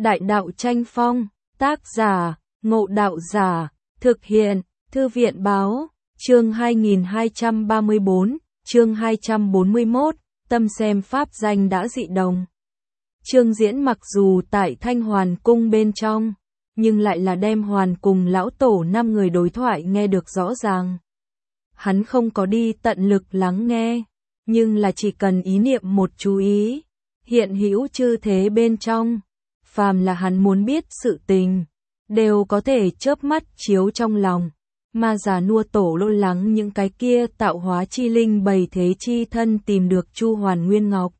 Đại đạo tranh phong, tác giả, Ngộ Đạo Giả, thực hiện, Thư viện báo, chương 2234, chương 241, tâm xem pháp danh đã dị đồng. Trương Diễn mặc dù tại Thanh Hoàn Cung bên trong, nhưng lại là đem Hoàn cùng lão tổ 5 người đối thoại nghe được rõ ràng. Hắn không có đi tận lực lắng nghe, nhưng là chỉ cần ý niệm một chú ý, hiện hữu chư thế bên trong, phàm là hắn muốn biết sự tình, đều có thể chớp mắt chiếu trong lòng. Mà già nua tổ lo lắng những cái kia tạo hóa chi linh bày thế chi thân tìm được Chu Hoàn Nguyên Ngọc.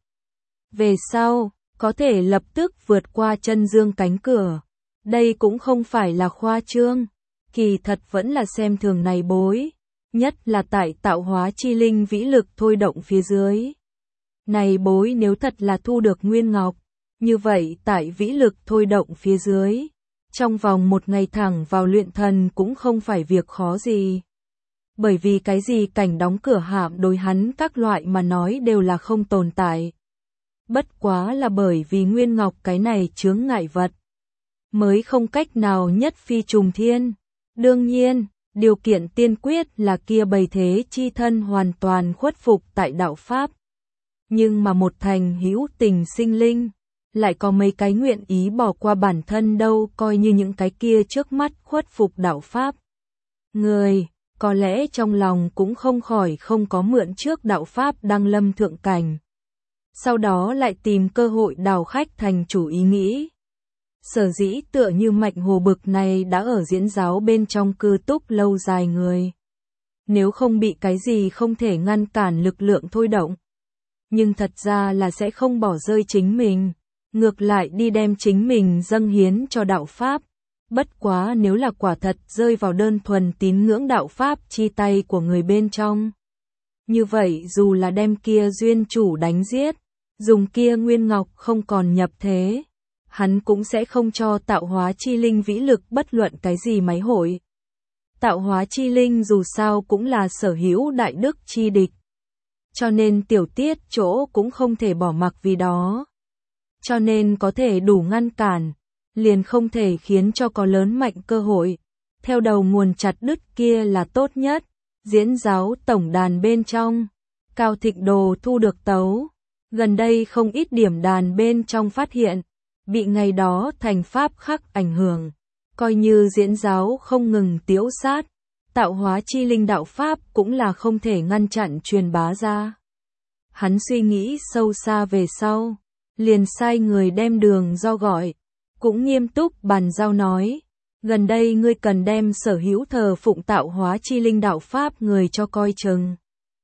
Về sau, có thể lập tức vượt qua chân dương cánh cửa. Đây cũng không phải là khoa trương, kỳ thật vẫn là xem thường này bối, nhất là tại tạo hóa chi linh vĩ lực thôi động phía dưới. Này bối nếu thật là thu được Nguyên Ngọc, như vậy tại vĩ lực thôi động phía dưới, trong vòng một ngày thẳng vào luyện thần cũng không phải việc khó gì. Bởi vì cái gì cảnh đóng cửa hạm đối hắn các loại mà nói đều là không tồn tại. Bất quá là bởi vì Nguyên Ngọc cái này chướng ngại vật, mới không cách nào nhất phi trùng thiên. Đương nhiên, điều kiện tiên quyết là kia bày thế chi thân hoàn toàn khuất phục tại đạo Pháp. Nhưng mà một thành hữu tình sinh linh, lại có mấy cái nguyện ý bỏ qua bản thân đâu, coi như những cái kia trước mắt khuất phục đạo Pháp. Người, có lẽ trong lòng cũng không khỏi không có mượn trước đạo Pháp đăng lâm thượng cảnh. Sau đó lại tìm cơ hội đào khách thành chủ ý nghĩ. Sở dĩ tựa như Mạnh Hồ bực này đã ở diễn giáo bên trong cư túc lâu dài người. Nếu không bị cái gì không thể ngăn cản lực lượng thôi động. Nhưng thật ra là sẽ không bỏ rơi chính mình. Ngược lại đi đem chính mình dâng hiến cho đạo Pháp. Bất quá nếu là quả thật rơi vào đơn thuần tín ngưỡng đạo Pháp chi tay của người bên trong. Như vậy dù là đem kia duyên chủ đánh giết, dùng kia Nguyên Ngọc không còn nhập thế, hắn cũng sẽ không cho tạo hóa chi linh vĩ lực bất luận cái gì máy hội. Tạo hóa chi linh dù sao cũng là sở hữu đại đức chi địch. Cho nên tiểu tiết chỗ cũng không thể bỏ mặc vì đó. Cho nên có thể đủ ngăn cản, liền không thể khiến cho có lớn mạnh cơ hội. Theo đầu nguồn chặt đứt kia là tốt nhất. Diễn giáo tổng đàn bên trong, Cao Thịnh Đồ thu được tấu. Gần đây không ít điểm đàn bên trong phát hiện, bị ngày đó thành pháp khắc ảnh hưởng. Coi như diễn giáo không ngừng tiễu sát, tạo hóa chi linh đạo Pháp cũng là không thể ngăn chặn truyền bá ra. Hắn suy nghĩ sâu xa về sau, liền sai người đem Đường Do gọi, cũng nghiêm túc bàn giao nói. Gần đây ngươi cần đem sở hữu thờ phụng tạo hóa chi linh đạo Pháp người cho coi chừng.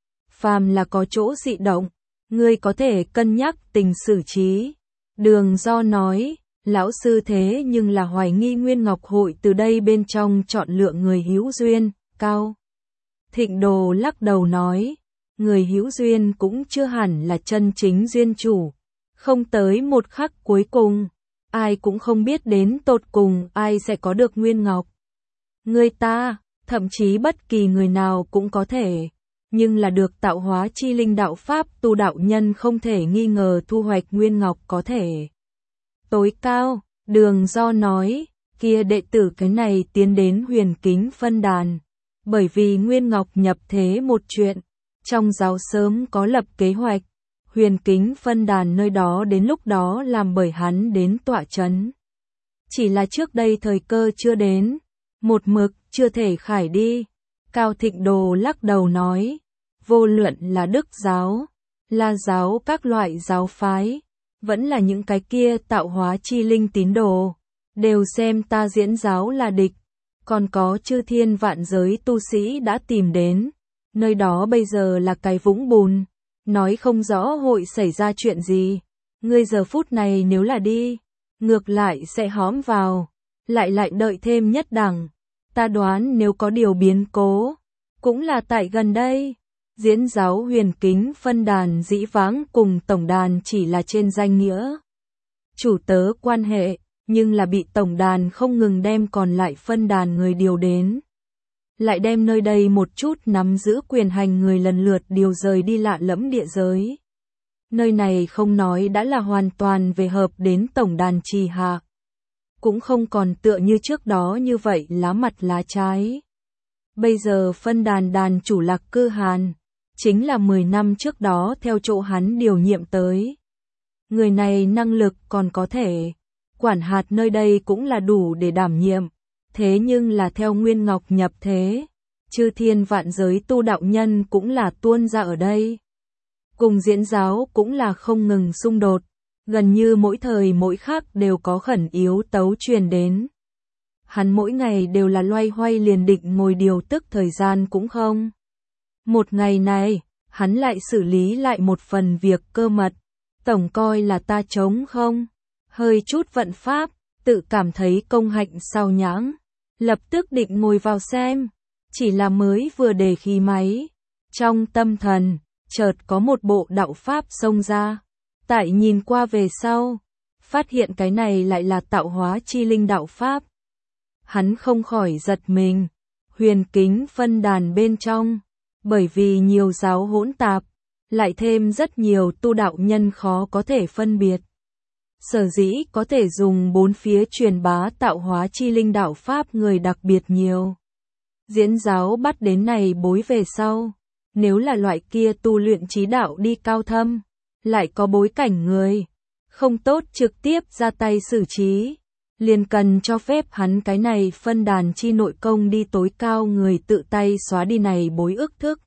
Phàm là có chỗ dị động, ngươi có thể cân nhắc tình xử trí. Đường Do nói, lão sư thế nhưng là hoài nghi Nguyên Ngọc hội từ đây bên trong chọn lựa người hữu duyên. Cao Thịnh Đồ lắc đầu nói, người hữu duyên cũng chưa hẳn là chân chính duyên chủ. Không tới một khắc cuối cùng, ai cũng không biết đến tột cùng ai sẽ có được Nguyên Ngọc. Người ta, thậm chí bất kỳ người nào cũng có thể, nhưng là được tạo hóa chi linh đạo Pháp tu đạo nhân không thể nghi ngờ thu hoạch Nguyên Ngọc có thể. Tối cao, Đường Do nói, kia đệ tử cái này tiến đến Huyền Kính phân đàn, bởi vì Nguyên Ngọc nhập thế một chuyện, trong giáo sớm có lập kế hoạch. Huyền Kính phân đàn nơi đó đến lúc đó làm bởi hắn đến tọa chấn. Chỉ là trước đây thời cơ chưa đến, một mực chưa thể khải đi. Cao Thịnh Đồ lắc đầu nói, vô luận là Đức giáo, La giáo các loại giáo phái, vẫn là những cái kia tạo hóa chi linh tín đồ, đều xem ta diễn giáo là địch. Còn có chư thiên vạn giới tu sĩ đã tìm đến, nơi đó bây giờ là cái vũng bùn. Nói không rõ hội xảy ra chuyện gì. Ngươi giờ phút này nếu là đi, ngược lại sẽ hóm vào, lại đợi thêm nhất đẳng. Ta đoán nếu có điều biến cố, cũng là tại gần đây. Diễn giáo Huyền Kính phân đàn dĩ vãng cùng tổng đàn chỉ là trên danh nghĩa chủ tớ quan hệ, nhưng là bị tổng đàn không ngừng đem còn lại phân đàn người điều đến. Lại đem nơi đây một chút nắm giữ quyền hành người lần lượt điều rời đi lạ lẫm địa giới. Nơi này không nói đã là hoàn toàn về hợp đến tổng đàn trì hạ, cũng không còn tựa như trước đó như vậy lá mặt lá trái. Bây giờ phân đàn chủ Lạc Cư Hàn, chính là 10 năm trước đó theo chỗ hắn điều nhiệm tới. Người này năng lực còn có thể, quản hạt nơi đây cũng là đủ để đảm nhiệm, thế nhưng là theo Nguyên Ngọc nhập thế, chư thiên vạn giới tu đạo nhân cũng là tuôn ra ở đây. Cùng diễn giáo cũng là không ngừng xung đột, gần như mỗi thời mỗi khắc đều có khẩn yếu tấu truyền đến. Hắn mỗi ngày đều là loay hoay liền định ngồi điều tức thời gian cũng không. Một ngày này, hắn lại xử lý lại một phần việc cơ mật, tổng coi là ta trống không, hơi chút vận pháp, tự cảm thấy công hạnh sao nhãng, lập tức định ngồi vào xem, chỉ là mới vừa để khí máy, trong tâm thần, chợt có một bộ đạo pháp xông ra, tại nhìn qua về sau, phát hiện cái này lại là tạo hóa chi linh đạo pháp. Hắn không khỏi giật mình, huyền kính phân đàn bên trong, bởi vì nhiều giáo hỗn tạp, lại thêm rất nhiều tu đạo nhân khó có thể phân biệt. Sở dĩ có thể dùng bốn phía truyền bá tạo hóa chi linh đạo pháp người đặc biệt nhiều. Diễn giáo bắt đến này bối về sau, nếu là loại kia tu luyện trí đạo đi cao thâm, lại có bối cảnh người, không tốt trực tiếp ra tay xử trí, liền cần cho phép hắn cái này phân đàn chi nội công đi tối cao người tự tay xóa đi này bối ức thức.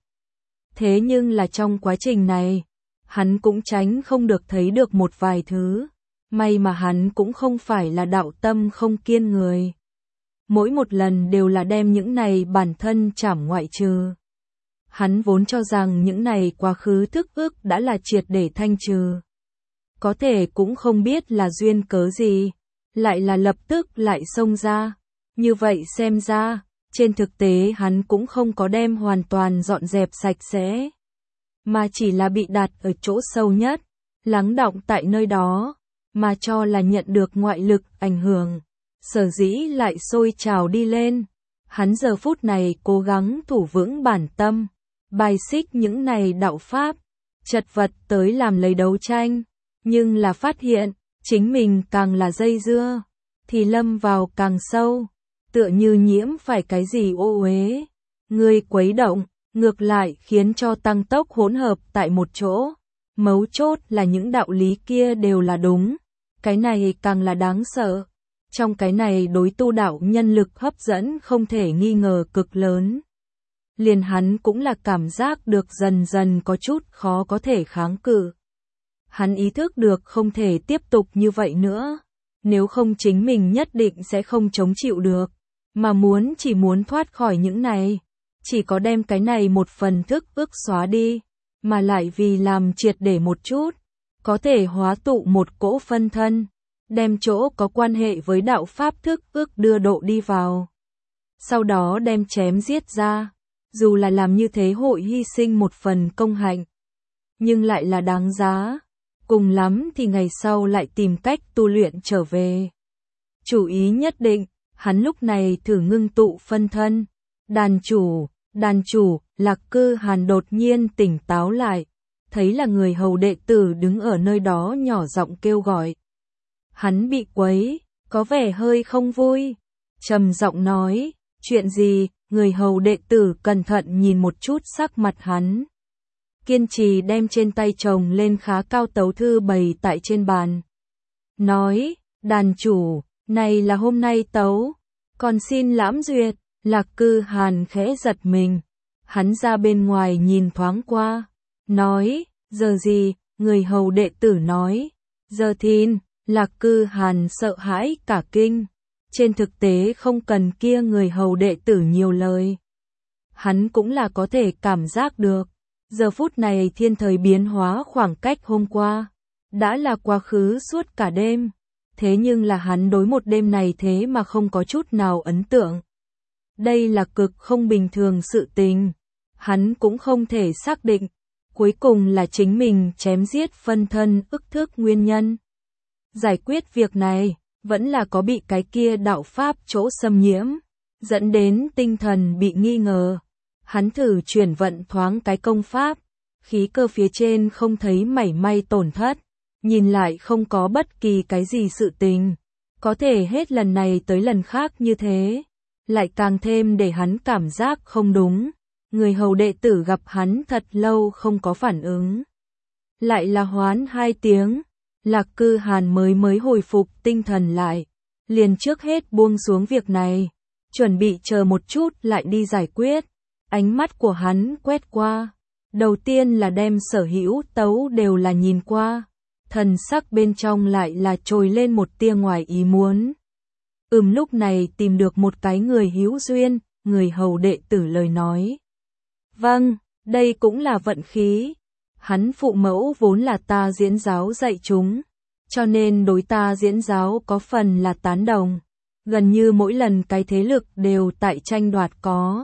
Thế nhưng là trong quá trình này, hắn cũng tránh không được thấy được một vài thứ, may mà hắn cũng không phải là đạo tâm không kiên người. Mỗi một lần đều là đem những này bản thân trảm ngoại trừ. Hắn vốn cho rằng những này quá khứ thức ức đã là triệt để thanh trừ. Có thể cũng không biết là duyên cớ gì, lại là lập tức lại xông ra. Như vậy xem ra, trên thực tế hắn cũng không có đem hoàn toàn dọn dẹp sạch sẽ, mà chỉ là bị đặt ở chỗ sâu nhất, lắng đọng tại nơi đó, mà cho là nhận được ngoại lực ảnh hưởng, sở dĩ lại sôi trào đi lên. Hắn giờ phút này cố gắng thủ vững bản tâm, bài xích những này đạo pháp, chật vật tới làm lấy đấu tranh, nhưng là phát hiện, chính mình càng là dây dưa, thì lâm vào càng sâu, tựa như nhiễm phải cái gì ô uế, người quấy động, ngược lại khiến cho tăng tốc hỗn hợp tại một chỗ. Mấu chốt là những đạo lý kia đều là đúng, cái này càng là đáng sợ. Trong cái này đối tu đạo nhân lực hấp dẫn không thể nghi ngờ cực lớn. Liền hắn cũng là cảm giác được dần dần có chút khó có thể kháng cự. Hắn ý thức được không thể tiếp tục như vậy nữa, nếu không chính mình nhất định sẽ không chống chịu được, mà chỉ muốn thoát khỏi những này, chỉ có đem cái này một phần thức ức xóa đi, mà lại vì làm triệt để một chút, có thể hóa tụ một cỗ phân thân, đem chỗ có quan hệ với đạo pháp thức ức đưa độ đi vào. Sau đó đem chém giết ra, dù là làm như thế hội hy sinh một phần công hạnh, nhưng lại là đáng giá, cùng lắm thì ngày sau lại tìm cách tu luyện trở về. Chủ ý nhất định, hắn lúc này thử ngưng tụ phân thân, đàn chủ, Lạc Cư Hàn đột nhiên tỉnh táo lại, thấy là người hầu đệ tử đứng ở nơi đó nhỏ giọng kêu gọi. Hắn bị quấy, có vẻ hơi không vui, trầm giọng nói, chuyện gì? Người hầu đệ tử cẩn thận nhìn một chút sắc mặt hắn, kiên trì đem trên tay chồng lên khá cao tấu thư bày tại trên bàn. Nói, đàn chủ, này là hôm nay tấu, còn xin lãm duyệt. Lạc Cư Hàn khẽ giật mình, hắn ra bên ngoài nhìn thoáng qua, nói, giờ gì? Người hầu đệ tử nói, giờ thìn. Lạc Cư Hàn sợ hãi cả kinh, trên thực tế không cần kia người hầu đệ tử nhiều lời. Hắn cũng là có thể cảm giác được, giờ phút này thiên thời biến hóa khoảng cách hôm qua, đã là quá khứ suốt cả đêm, thế nhưng là hắn đối một đêm này thế mà không có chút nào ấn tượng. Đây là cực không bình thường sự tình, hắn cũng không thể xác định, cuối cùng là chính mình chém giết phân thân ức thức nguyên nhân. Giải quyết việc này, vẫn là có bị cái kia đạo pháp chỗ xâm nhiễm, dẫn đến tinh thần bị nghi ngờ. Hắn thử chuyển vận thoáng cái công pháp, khí cơ phía trên không thấy mảy may tổn thất, nhìn lại không có bất kỳ cái gì sự tình. Có thể hết lần này tới lần khác như thế, lại càng thêm để hắn cảm giác không đúng. Người hầu đệ tử gặp hắn thật lâu không có phản ứng. Lại là hoán 2 tiếng, Lạc Cư Hàn mới hồi phục tinh thần lại. Liền trước hết buông xuống việc này, chuẩn bị chờ một chút lại đi giải quyết. Ánh mắt của hắn quét qua. Đầu tiên là đem sở hữu tấu đều là nhìn qua. Thần sắc bên trong lại là trồi lên một tia ngoài ý muốn. Lúc này tìm được một cái người hữu duyên, người hầu đệ tử lời nói. Vâng, đây cũng là vận khí. Hắn phụ mẫu vốn là ta diễn giáo dạy chúng, cho nên đối ta diễn giáo có phần là tán đồng. Gần như mỗi lần cái thế lực đều tại tranh đoạt có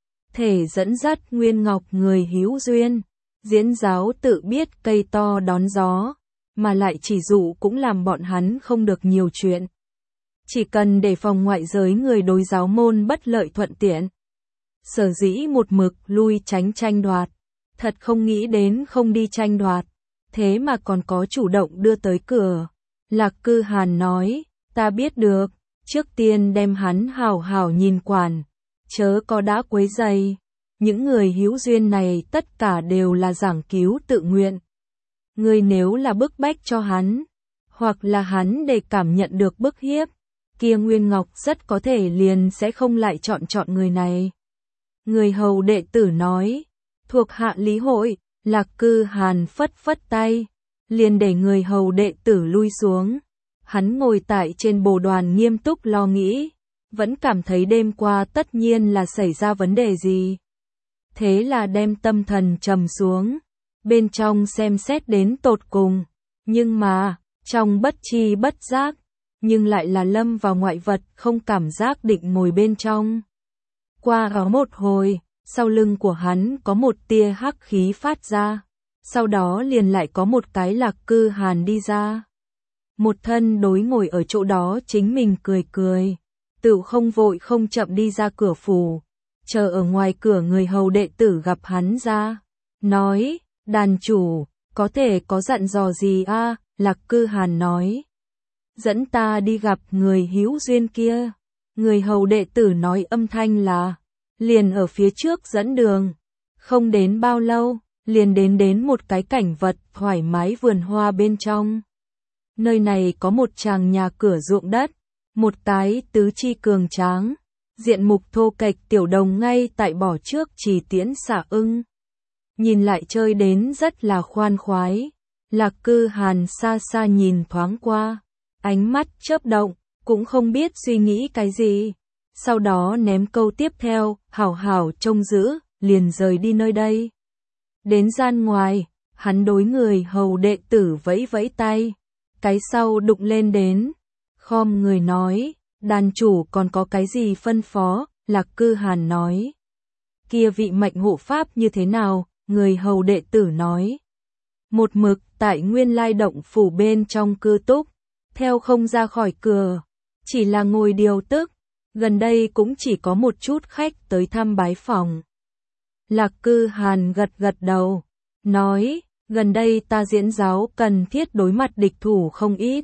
thể dẫn dắt Nguyên Ngọc người hữu duyên. Diễn giáo tự biết cây to đón gió, mà lại chỉ dụ cũng làm bọn hắn không được nhiều chuyện. Chỉ cần để phòng ngoại giới người đối giáo môn bất lợi thuận tiện. Sở dĩ một mực lui tránh tranh đoạt, thật không nghĩ đến không đi tranh đoạt, thế mà còn có chủ động đưa tới cửa. Lạc Cư Hàn nói, ta biết được, trước tiên đem hắn hào hào nhìn quản, chớ có đã quấy rầy. Những người hữu duyên này tất cả đều là giảng cứu tự nguyện. Người nếu là bức bách cho hắn, hoặc là hắn để cảm nhận được bức hiếp, kia Nguyên Ngọc rất có thể liền sẽ không lại chọn người này. Người hầu đệ tử nói, thuộc hạ lý hội. Lạc Cư Hàn phất phất tay, liền để người hầu đệ tử lui xuống. Hắn ngồi tại trên bồ đoàn nghiêm túc lo nghĩ, vẫn cảm thấy đêm qua tất nhiên là xảy ra vấn đề gì. Thế là đem tâm thần trầm xuống, bên trong xem xét đến tột cùng, nhưng mà, trong bất chi bất giác, nhưng lại là lâm vào ngoại vật không cảm giác định ngồi bên trong. Qua đó một hồi, sau lưng của hắn có một tia hắc khí phát ra, sau đó liền lại có một cái Lạc Cư Hàn đi ra. Một thân đối ngồi ở chỗ đó chính mình cười, tự không vội không chậm đi ra cửa phủ, chờ ở ngoài cửa người hầu đệ tử gặp hắn ra, nói, đàn chủ, có thể có dặn dò gì a? Lạc Cư Hàn nói, dẫn ta đi gặp người hữu duyên kia. Người hầu đệ tử nói âm thanh là, liền ở phía trước dẫn đường. Không đến bao lâu, liền đến một cái cảnh vật thoải mái vườn hoa bên trong. Nơi này có một tràng nhà cửa ruộng đất, một cái tứ chi cường tráng, diện mục thô kệch tiểu đồng ngay tại bỏ trước chỉ tiễn xả ưng. Nhìn lại chơi đến rất là khoan khoái. Lạc Cư Hàn xa xa nhìn thoáng qua, ánh mắt chớp động, cũng không biết suy nghĩ cái gì. Sau đó ném câu tiếp theo, hảo hảo trông giữ, liền rời đi nơi đây. Đến gian ngoài, hắn đối người hầu đệ tử vẫy vẫy tay, cái sau đụng lên đến, khom người nói, đàn chủ còn có cái gì phân phó. Lạc Cư Hàn nói, kia vị mệnh hộ pháp như thế nào? Người hầu đệ tử nói, một mực tại Nguyên Lai động phủ bên trong cư túc, theo không ra khỏi cửa, chỉ là ngồi điều tức, gần đây cũng chỉ có một chút khách tới thăm bái phòng. Lạc Cư Hàn gật đầu, nói, gần đây ta diễn giáo cần thiết đối mặt địch thủ không ít.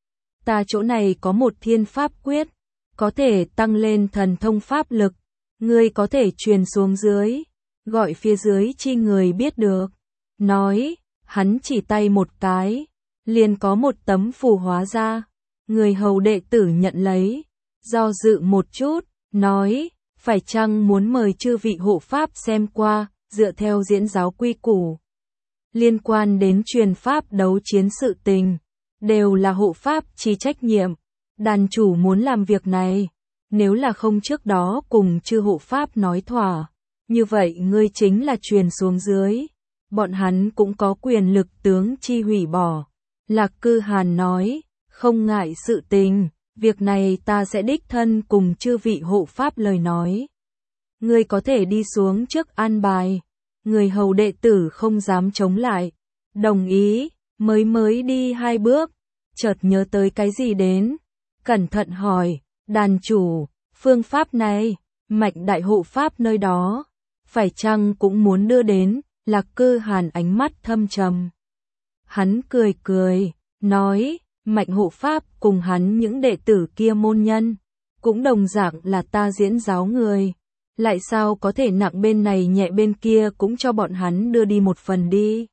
Ta chỗ này có một thiên pháp quyết, có thể tăng lên thần thông pháp lực, ngươi có thể truyền xuống dưới, gọi phía dưới chi người biết được. Nói, hắn chỉ tay một cái, liền có một tấm phù hóa ra. Người hầu đệ tử nhận lấy, do dự một chút, nói, phải chăng muốn mời chư vị hộ pháp xem qua, dựa theo diễn giáo quy củ. Liên quan đến truyền pháp đấu chiến sự tình, đều là hộ pháp chi trách nhiệm. Đàn chủ muốn làm việc này, nếu là không trước đó cùng chư hộ pháp nói thỏa, như vậy ngươi chính là truyền xuống dưới. Bọn hắn cũng có quyền lực tướng chi hủy bỏ. Lạc Cư Hàn nói, không ngại sự tình, việc này ta sẽ đích thân cùng chư vị hộ pháp lời nói. Ngươi có thể đi xuống trước an bài. Người hầu đệ tử không dám chống lại, đồng ý, mới đi 2 bước, chợt nhớ tới cái gì đến, cẩn thận hỏi, đàn chủ, phương pháp này, Mạnh đại hộ pháp nơi đó, phải chăng cũng muốn đưa đến? Lạc Cư Hàn ánh mắt thâm trầm. Hắn cười, nói, Mạnh hộ pháp cùng hắn những đệ tử kia môn nhân, cũng đồng dạng là ta diễn giáo người. Lại sao có thể nặng bên này nhẹ bên kia cũng cho bọn hắn đưa đi một phần đi.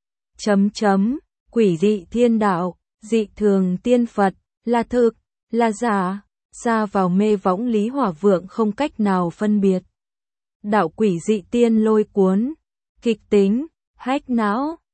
Quỷ dị thiên đạo, dị thường tiên Phật, là thực, là giả, xa vào mê võng Lý Hỏa Vượng không cách nào phân biệt. Đạo quỷ dị tiên lôi cuốn, kịch tính, hách não.